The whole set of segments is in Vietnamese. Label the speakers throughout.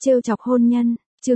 Speaker 1: Trêu chọc hôn nhân, chương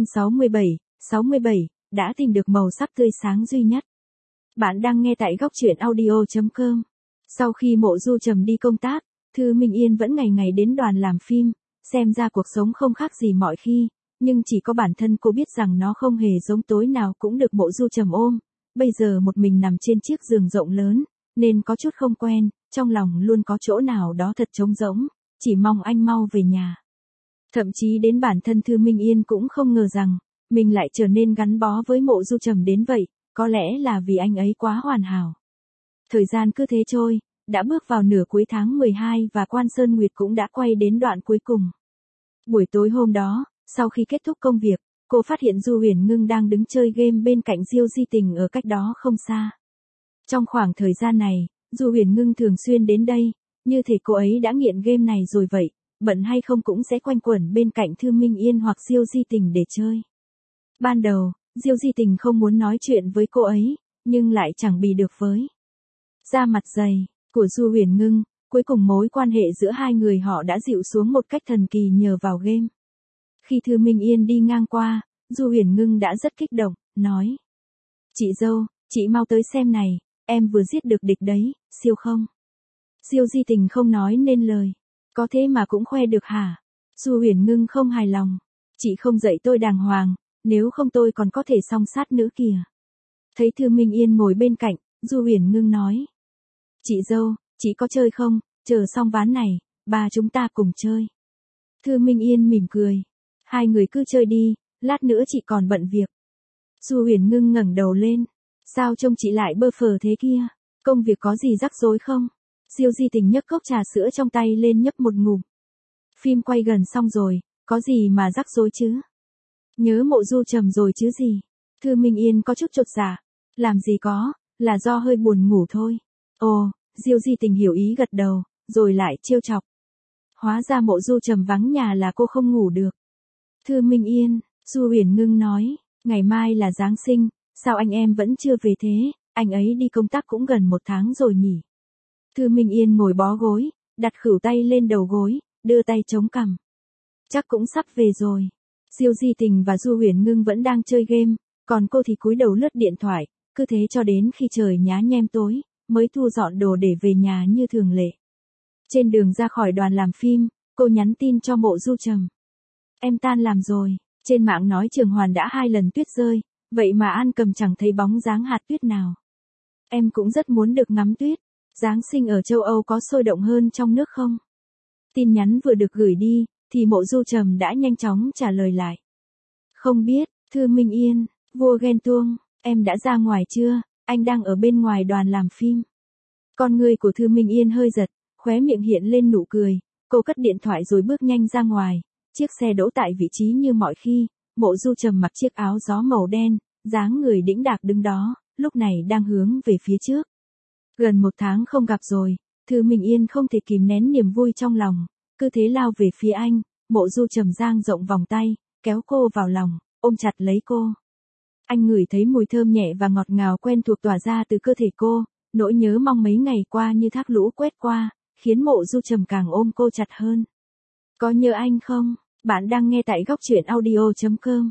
Speaker 1: 67, đã tìm được màu sắc tươi sáng duy nhất. Bạn đang nghe tại góc truyện audio.com. Sau khi Mộ Du Trầm đi công tác, Thư Minh Yên vẫn ngày ngày đến đoàn làm phim, xem ra cuộc sống không khác gì mọi khi, nhưng chỉ có bản thân cô biết rằng nó không hề giống tối nào cũng được Mộ Du Trầm ôm. Bây giờ một mình nằm trên chiếc giường rộng lớn, nên có chút không quen, trong lòng luôn có chỗ nào đó thật trống rỗng, chỉ mong anh mau về nhà. Thậm chí đến bản thân Thư Minh Yên cũng không ngờ rằng, mình lại trở nên gắn bó với Mộ Du Trầm đến vậy, có lẽ là vì anh ấy quá hoàn hảo. Thời gian cứ thế trôi, đã bước vào nửa cuối tháng 12 và Quan Sơn Nguyệt cũng đã quay đến đoạn cuối cùng. Buổi tối hôm đó, sau khi kết thúc công việc, cô phát hiện Du Huyền Ngưng đang đứng chơi game bên cạnh Diêu Di Tình ở cách đó không xa. Trong khoảng thời gian này, Du Huyền Ngưng thường xuyên đến đây, như thể cô ấy đã nghiện game này rồi vậy, bận hay không cũng sẽ quanh quẩn bên cạnh Thư Minh Yên hoặc Diêu Di Tình để chơi. Ban đầu, Diêu Di Tình không muốn nói chuyện với cô ấy, nhưng lại chẳng bị được với da mặt dày của Du Huyền Ngưng, cuối cùng mối quan hệ giữa hai người họ đã dịu xuống một cách thần kỳ nhờ vào game. Khi Thư Minh Yên đi ngang qua, Du Huyền Ngưng đã rất kích động, nói: "Chị dâu, chị mau tới xem này, em vừa giết được địch đấy, siêu không?" Diêu Di Tình không nói nên lời. "Có thế mà cũng khoe được hả?" Du Huyền Ngưng không hài lòng. "Chị không dạy tôi đàng hoàng, nếu không tôi còn có thể song sát nữa kìa." Thấy Thư Minh Yên ngồi bên cạnh, Du Huyền Ngưng nói: "Chị dâu, chị có chơi không, chờ xong ván này, ba chúng ta cùng chơi." Thư Minh Yên mỉm cười: "Hai người cứ chơi đi, lát nữa chị còn bận việc." Du Huyền Ngưng ngẩng đầu lên: "Sao trông chị lại bơ phờ thế kia, công việc có gì rắc rối không?" Diêu Di Tình nhấc cốc trà sữa trong tay lên nhấp một ngụm. "Phim quay gần xong rồi, có gì mà rắc rối chứ? Nhớ Mộ Du Trầm rồi chứ gì?" Thư Minh Yên có chút chột dạ: "Làm gì có, là do hơi buồn ngủ thôi." Ồ, Diêu Di Tình hiểu ý gật đầu, rồi lại trêu chọc: "Hóa ra Mộ Du Trầm vắng nhà là cô không ngủ được." "Thư Minh Yên," Du Huyền Ngưng nói, "ngày mai là Giáng sinh, sao anh em vẫn chưa về thế, anh ấy đi công tác cũng gần 1 tháng rồi nhỉ?" Thư Minh Yên ngồi bó gối, đặt khuỷu tay lên đầu gối, đưa tay chống cằm. "Chắc cũng sắp về rồi." Diêu Di Tình và Du Huyền Ngưng vẫn đang chơi game, còn cô thì cúi đầu lướt điện thoại, cứ thế cho đến khi trời nhá nhem tối, mới thu dọn đồ để về nhà như thường lệ. Trên đường ra khỏi đoàn làm phim, cô nhắn tin cho Mộ Du Trầm: "Em tan làm rồi." Trên mạng nói Trường Hoàn đã 2 lần tuyết rơi, vậy mà An Cầm chẳng thấy bóng dáng hạt tuyết nào. "Em cũng rất muốn được ngắm tuyết. Giáng sinh ở châu Âu có sôi động hơn trong nước không?" Tin nhắn vừa được gửi đi, thì Mộ Du Trầm đã nhanh chóng trả lời lại: "Không biết, Thư Minh Yên, vua ghen tuông, em đã ra ngoài chưa, anh đang ở bên ngoài đoàn làm phim." Con người của Thư Minh Yên hơi giật, khóe miệng hiện lên nụ cười, cô cất điện thoại rồi bước nhanh ra ngoài, chiếc xe đỗ tại vị trí như mọi khi, Mộ Du Trầm mặc chiếc áo gió màu đen, dáng người đĩnh đạc đứng đó, lúc này đang hướng về phía trước. Gần 1 tháng không gặp rồi, Thư Minh Yên không thể kìm nén niềm vui trong lòng, cứ thế lao về phía anh. Mộ Du Trầm dang rộng vòng tay, kéo cô vào lòng, ôm chặt lấy cô. Anh ngửi thấy mùi thơm nhẹ và ngọt ngào quen thuộc tỏa ra từ cơ thể cô, nỗi nhớ mong mấy ngày qua như thác lũ quét qua, khiến Mộ Du Trầm càng ôm cô chặt hơn. "Có nhớ anh không?" Bạn đang nghe tại góc truyện audio.com.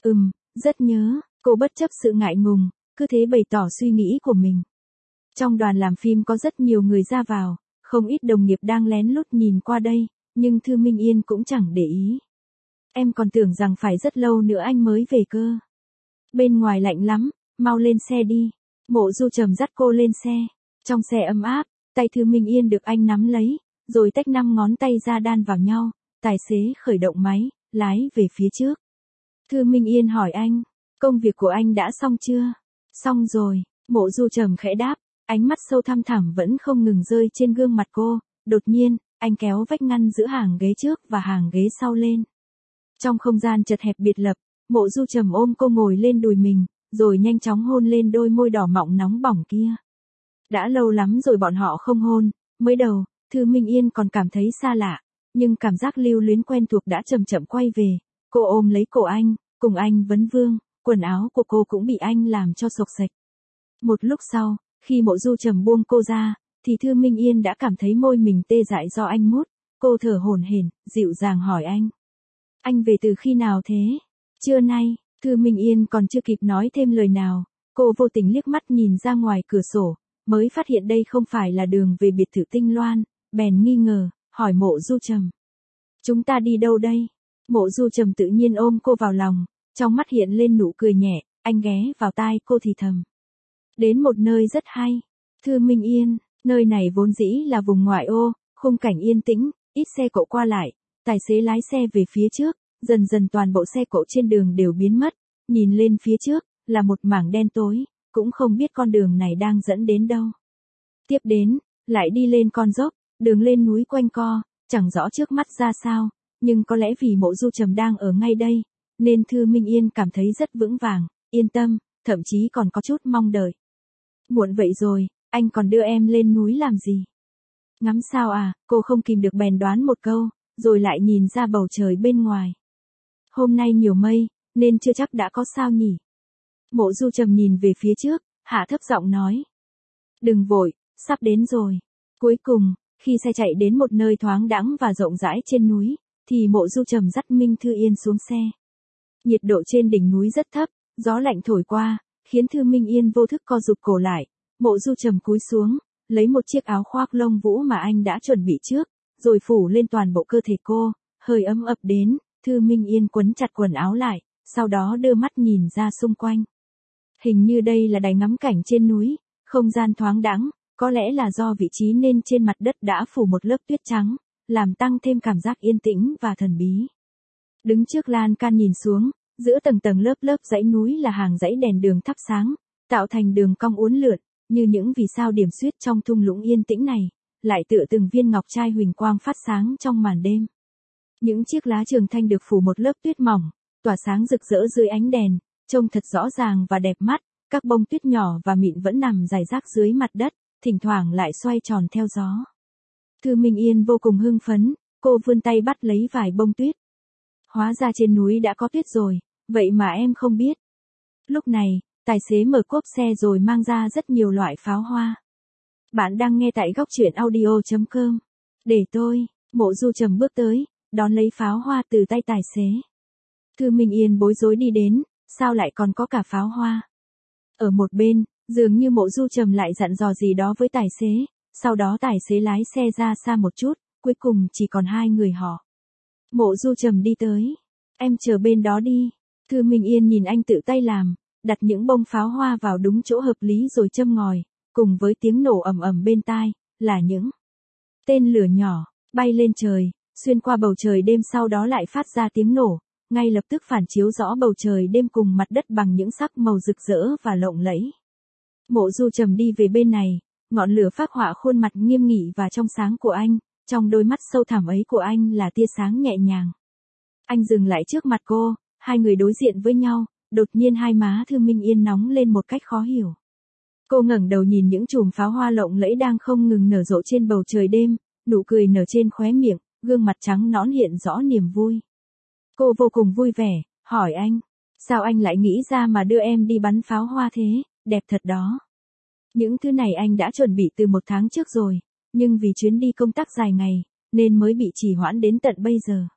Speaker 1: Rất nhớ." Cô bất chấp sự ngại ngùng, cứ thế bày tỏ suy nghĩ của mình. Trong đoàn làm phim có rất nhiều người ra vào, không ít đồng nghiệp đang lén lút nhìn qua đây, nhưng Thư Minh Yên cũng chẳng để ý. "Em còn tưởng rằng phải rất lâu nữa anh mới về cơ. Bên ngoài lạnh lắm, mau lên xe đi." Mộ Du Trầm dắt cô lên xe. Trong xe ấm áp, tay Thư Minh Yên được anh nắm lấy, rồi tách 5 ngón tay ra đan vào nhau, tài xế khởi động máy, lái về phía trước. Thư Minh Yên hỏi anh: "Công việc của anh đã xong chưa?" "Xong rồi." Mộ Du Trầm khẽ đáp, ánh mắt sâu thăm thẳm vẫn không ngừng rơi trên gương mặt cô. Đột nhiên, anh kéo vách ngăn giữa hàng ghế trước và hàng ghế sau lên. Trong không gian chật hẹp biệt lập, Mộ Du Trầm ôm cô ngồi lên đùi mình, rồi nhanh chóng hôn lên đôi môi đỏ mọng nóng bỏng kia. Đã lâu lắm rồi bọn họ không hôn, mới đầu, Thư Minh Yên còn cảm thấy xa lạ, nhưng cảm giác lưu luyến quen thuộc đã chậm chậm quay về. Cô ôm lấy cổ anh, cùng anh vấn vương, quần áo của cô cũng bị anh làm cho xộc xệch. Một lúc sau, khi Mộ Du Trầm buông cô ra, thì Thư Minh Yên đã cảm thấy môi mình tê dại do anh mút. Cô thở hổn hển, dịu dàng hỏi anh: Anh về từ khi nào thế? Trưa nay, Thư Minh Yên còn chưa kịp nói thêm lời nào, cô vô tình liếc mắt nhìn ra ngoài cửa sổ, mới phát hiện đây không phải là đường về biệt thự Tinh Loan, bèn nghi ngờ, hỏi Mộ Du Trầm. Chúng ta đi đâu đây? Mộ Du Trầm tự nhiên ôm cô vào lòng, trong mắt hiện lên nụ cười nhẹ, anh ghé vào tai cô thì thầm. Đến một nơi rất hay. Thư Minh Yên, nơi này vốn dĩ là vùng ngoại ô, khung cảnh yên tĩnh, ít xe cộ qua lại, tài xế lái xe về phía trước, dần dần toàn bộ xe cộ trên đường đều biến mất, nhìn lên phía trước, là một mảng đen tối, cũng không biết con đường này đang dẫn đến đâu. Tiếp đến, lại đi lên con dốc, đường lên núi quanh co, chẳng rõ trước mắt ra sao, nhưng có lẽ vì Mộ Du Trầm đang ở ngay đây, nên Thư Minh Yên cảm thấy rất vững vàng, yên tâm, thậm chí còn có chút mong đợi. Muộn vậy rồi, anh còn đưa em lên núi làm gì? Ngắm sao à, cô không kìm được bèn đoán một câu, rồi lại nhìn ra bầu trời bên ngoài. Hôm nay nhiều mây, nên chưa chắc đã có sao nhỉ. Mộ Du Trầm nhìn về phía trước, hạ thấp giọng nói. Đừng vội, sắp đến rồi. Cuối cùng, khi xe chạy đến một nơi thoáng đãng và rộng rãi trên núi, thì Mộ Du Trầm dắt Minh Thư Yên xuống xe. Nhiệt độ trên đỉnh núi rất thấp, gió lạnh thổi qua, khiến Thư Minh Yên vô thức co rụt cổ lại. Mộ Du Trầm cúi xuống, lấy một chiếc áo khoác lông vũ mà anh đã chuẩn bị trước, rồi phủ lên toàn bộ cơ thể cô, hơi ấm ập đến, Thư Minh Yên quấn chặt quần áo lại, sau đó đưa mắt nhìn ra xung quanh. Hình như đây là đài ngắm cảnh trên núi, không gian thoáng đãng, có lẽ là do vị trí nên trên mặt đất đã phủ một lớp tuyết trắng, làm tăng thêm cảm giác yên tĩnh và thần bí. Đứng trước lan can nhìn xuống, giữa tầng tầng lớp lớp dãy núi là hàng dãy đèn đường thắp sáng, tạo thành đường cong uốn lượn, như những vì sao điểm xuyết trong thung lũng yên tĩnh này, lại tựa từng viên ngọc trai huỳnh quang phát sáng trong màn đêm. Những chiếc lá trường thanh được phủ một lớp tuyết mỏng, tỏa sáng rực rỡ dưới ánh đèn, trông thật rõ ràng và đẹp mắt, các bông tuyết nhỏ và mịn vẫn nằm rải rác dưới mặt đất, thỉnh thoảng lại xoay tròn theo gió. Thư Minh Yên vô cùng hưng phấn, cô vươn tay bắt lấy vài bông tuyết. Hóa ra trên núi đã có tuyết rồi, vậy mà em không biết. Lúc này, tài xế mở cốp xe rồi mang ra rất nhiều loại pháo hoa. Bạn đang nghe tại góc truyện audio.com. Để tôi, Mộ Du Trầm bước tới, đón lấy pháo hoa từ tay tài xế. Thư Minh Yên bối rối đi đến, sao lại còn có cả pháo hoa? Ở một bên, dường như Mộ Du Trầm lại dặn dò gì đó với tài xế, sau đó tài xế lái xe ra xa một chút, cuối cùng chỉ còn hai người họ. Mộ Du Trầm đi tới. Em chờ bên đó đi. Thư Minh Yên nhìn anh tự tay làm, đặt những bông pháo hoa vào đúng chỗ hợp lý rồi châm ngòi, cùng với tiếng nổ ầm ầm bên tai, là những tên lửa nhỏ, bay lên trời, xuyên qua bầu trời đêm sau đó lại phát ra tiếng nổ, ngay lập tức phản chiếu rõ bầu trời đêm cùng mặt đất bằng những sắc màu rực rỡ và lộng lẫy. Mộ Du Trầm đi về bên này, ngọn lửa phác họa khuôn mặt nghiêm nghị và trong sáng của anh, trong đôi mắt sâu thẳm ấy của anh là tia sáng nhẹ nhàng. Anh dừng lại trước mặt cô, hai người đối diện với nhau, đột nhiên hai má Thư Minh Yên nóng lên một cách khó hiểu. Cô ngẩng đầu nhìn những chùm pháo hoa lộng lẫy đang không ngừng nở rộ trên bầu trời đêm, nụ cười nở trên khóe miệng, gương mặt trắng nõn hiện rõ niềm vui. Cô vô cùng vui vẻ, hỏi anh, sao anh lại nghĩ ra mà đưa em đi bắn pháo hoa thế, đẹp thật đó. Những thứ này anh đã chuẩn bị từ 1 tháng trước rồi, nhưng vì chuyến đi công tác dài ngày, nên mới bị trì hoãn đến tận bây giờ.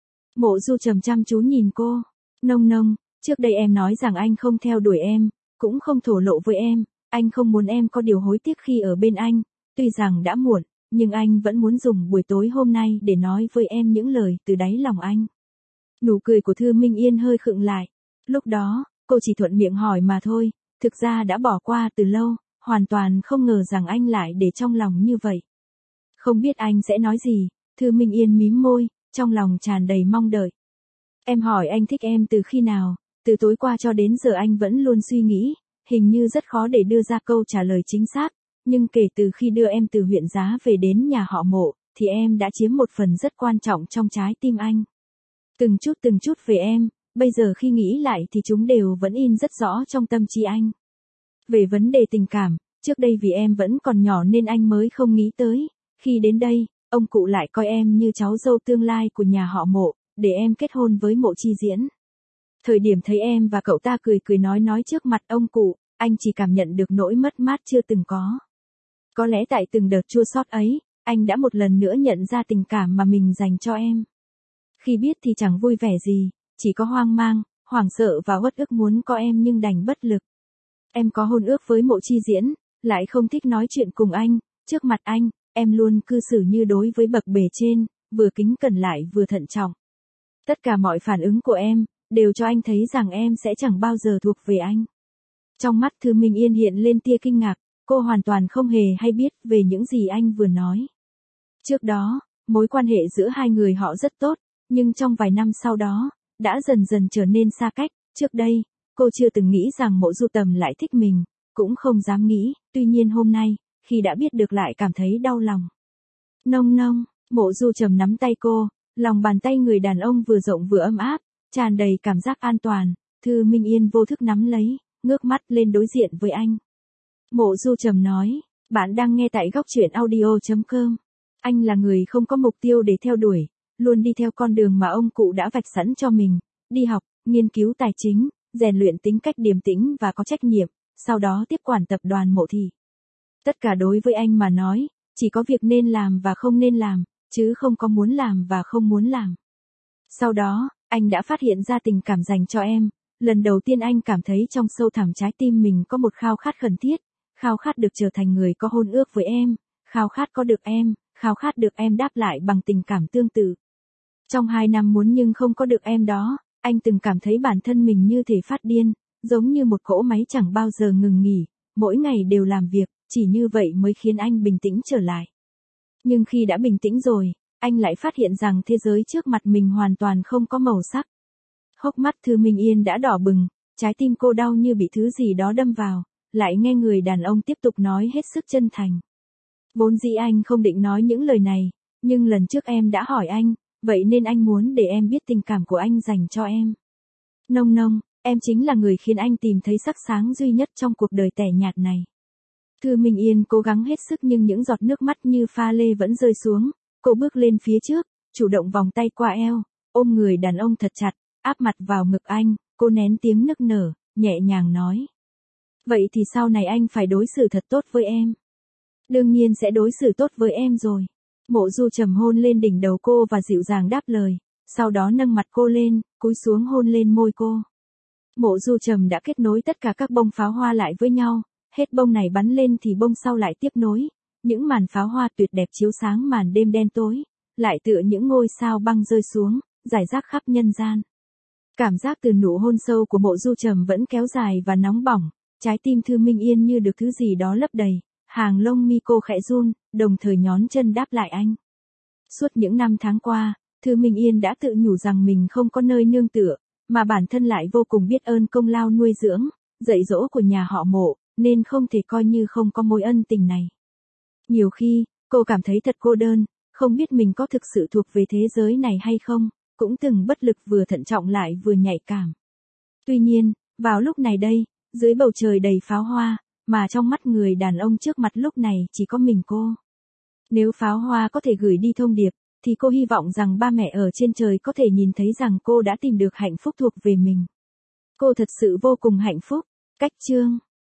Speaker 1: Mộ Du Trầm chăm chú nhìn cô, nông, trước đây em nói rằng anh không theo đuổi em, cũng không thổ lộ với em, anh không muốn em có điều hối tiếc khi ở bên anh, tuy rằng đã muộn, nhưng anh vẫn muốn dùng buổi tối hôm nay để nói với em những lời từ đáy lòng anh. Nụ cười của Thư Minh Yên hơi khựng lại, lúc đó, cô chỉ thuận miệng hỏi mà thôi, thực ra đã bỏ qua từ lâu, hoàn toàn không ngờ rằng anh lại để trong lòng như vậy. Không biết anh sẽ nói gì, Thư Minh Yên mím môi, trong lòng tràn đầy mong đợi. Em hỏi anh thích em từ khi nào, từ tối qua cho đến giờ anh vẫn luôn suy nghĩ, hình như rất khó để đưa ra câu trả lời chính xác, nhưng kể từ khi đưa em từ huyện Giá về đến nhà họ Mộ, thì em đã chiếm một phần rất quan trọng trong trái tim anh. Từng chút về em, bây giờ khi nghĩ lại thì chúng đều vẫn in rất rõ trong tâm trí anh. Về vấn đề tình cảm, trước đây vì em vẫn còn nhỏ nên anh mới không nghĩ tới, khi đến đây, ông cụ lại coi em như cháu dâu tương lai của nhà họ Mộ, để em kết hôn với Mộ Chi Diễn. Thời điểm thấy em và cậu ta cười nói trước mặt ông cụ, anh chỉ cảm nhận được nỗi mất mát chưa từng có. Có lẽ tại từng đợt chua xót ấy, anh đã một lần nữa nhận ra tình cảm mà mình dành cho em. Khi biết thì chẳng vui vẻ gì, chỉ có hoang mang, hoảng sợ và uất ức muốn có em nhưng đành bất lực. Em có hôn ước với Mộ Chi Diễn, lại không thích nói chuyện cùng anh, trước mặt anh, em luôn cư xử như đối với bậc bề trên, vừa kính cẩn lại vừa thận trọng. Tất cả mọi phản ứng của em, đều cho anh thấy rằng em sẽ chẳng bao giờ thuộc về anh. Trong mắt Thư Minh Yên hiện lên tia kinh ngạc, cô hoàn toàn không hề hay biết về những gì anh vừa nói. Trước đó, mối quan hệ giữa hai người họ rất tốt, nhưng trong vài năm sau đó, đã dần dần trở nên xa cách. Trước đây, cô chưa từng nghĩ rằng Mộ Du Tầm lại thích mình, cũng không dám nghĩ, tuy nhiên hôm nay, khi đã biết được lại cảm thấy đau lòng. Nông nông, Mộ Du Trầm nắm tay cô, lòng bàn tay người đàn ông vừa rộng vừa ấm áp, tràn đầy cảm giác an toàn. Thư Minh Yên vô thức nắm lấy, ngước mắt lên đối diện với anh. Mộ Du Trầm nói, bạn đang nghe tại góc truyện audio.com. Anh là người không có mục tiêu để theo đuổi, luôn đi theo con đường mà ông cụ đã vạch sẵn cho mình, đi học, nghiên cứu tài chính, rèn luyện tính cách điềm tĩnh và có trách nhiệm, sau đó tiếp quản tập đoàn Mộ Thị. Tất cả đối với anh mà nói, chỉ có việc nên làm và không nên làm, chứ không có muốn làm và không muốn làm. Sau đó, anh đã phát hiện ra tình cảm dành cho em, lần đầu tiên anh cảm thấy trong sâu thẳm trái tim mình có một khao khát khẩn thiết, khao khát được trở thành người có hôn ước với em, khao khát có được em, khao khát được em đáp lại bằng tình cảm tương tự. Trong 2 năm muốn nhưng không có được em đó, anh từng cảm thấy bản thân mình như thể phát điên, giống như một cỗ máy chẳng bao giờ ngừng nghỉ, mỗi ngày đều làm việc, chỉ như vậy mới khiến anh bình tĩnh trở lại. Nhưng khi đã bình tĩnh rồi, anh lại phát hiện rằng thế giới trước mặt mình hoàn toàn không có màu sắc. Hốc mắt Thư Minh Yên đã đỏ bừng, trái tim cô đau như bị thứ gì đó đâm vào, lại nghe người đàn ông tiếp tục nói hết sức chân thành. Vốn dĩ anh không định nói những lời này, nhưng lần trước em đã hỏi anh, vậy nên anh muốn để em biết tình cảm của anh dành cho em. Nông nông, em chính là người khiến anh tìm thấy sắc sáng duy nhất trong cuộc đời tẻ nhạt này. Thư Minh Yên cố gắng hết sức nhưng những giọt nước mắt như pha lê vẫn rơi xuống, cô bước lên phía trước, chủ động vòng tay qua eo, ôm người đàn ông thật chặt, áp mặt vào ngực anh, cô nén tiếng nức nở, nhẹ nhàng nói. Vậy thì sau này anh phải đối xử thật tốt với em. Đương nhiên sẽ đối xử tốt với em rồi. Mộ Du Trầm hôn lên đỉnh đầu cô và dịu dàng đáp lời, sau đó nâng mặt cô lên, cúi xuống hôn lên môi cô. Mộ Du Trầm đã kết nối tất cả các bông pháo hoa lại với nhau, hết bông này bắn lên thì bông sau lại tiếp nối, những màn pháo hoa tuyệt đẹp chiếu sáng màn đêm đen tối, lại tựa những ngôi sao băng rơi xuống, rải rác khắp nhân gian. Cảm giác từ nụ hôn sâu của Mộ Du Trầm vẫn kéo dài và nóng bỏng, trái tim Thư Minh Yên như được thứ gì đó lấp đầy, hàng lông mi cô khẽ run, đồng thời nhón chân đáp lại anh. Suốt những năm tháng qua, Thư Minh Yên đã tự nhủ rằng mình không có nơi nương tựa, mà bản thân lại vô cùng biết ơn công lao nuôi dưỡng, dạy dỗ của nhà họ Mộ, nên không thể coi như không có mối ân tình này. Nhiều khi, cô cảm thấy thật cô đơn, không biết mình có thực sự thuộc về thế giới này hay không, cũng từng bất lực vừa thận trọng lại vừa nhạy cảm. Tuy nhiên, vào lúc này đây, dưới bầu trời đầy pháo hoa, mà trong mắt người đàn ông trước mặt lúc này chỉ có mình cô. Nếu pháo hoa có thể gửi đi thông điệp, thì cô hy vọng rằng ba mẹ ở trên trời có thể nhìn thấy rằng cô đã tìm được hạnh phúc thuộc về mình. Cô thật sự vô cùng hạnh phúc. Cách chương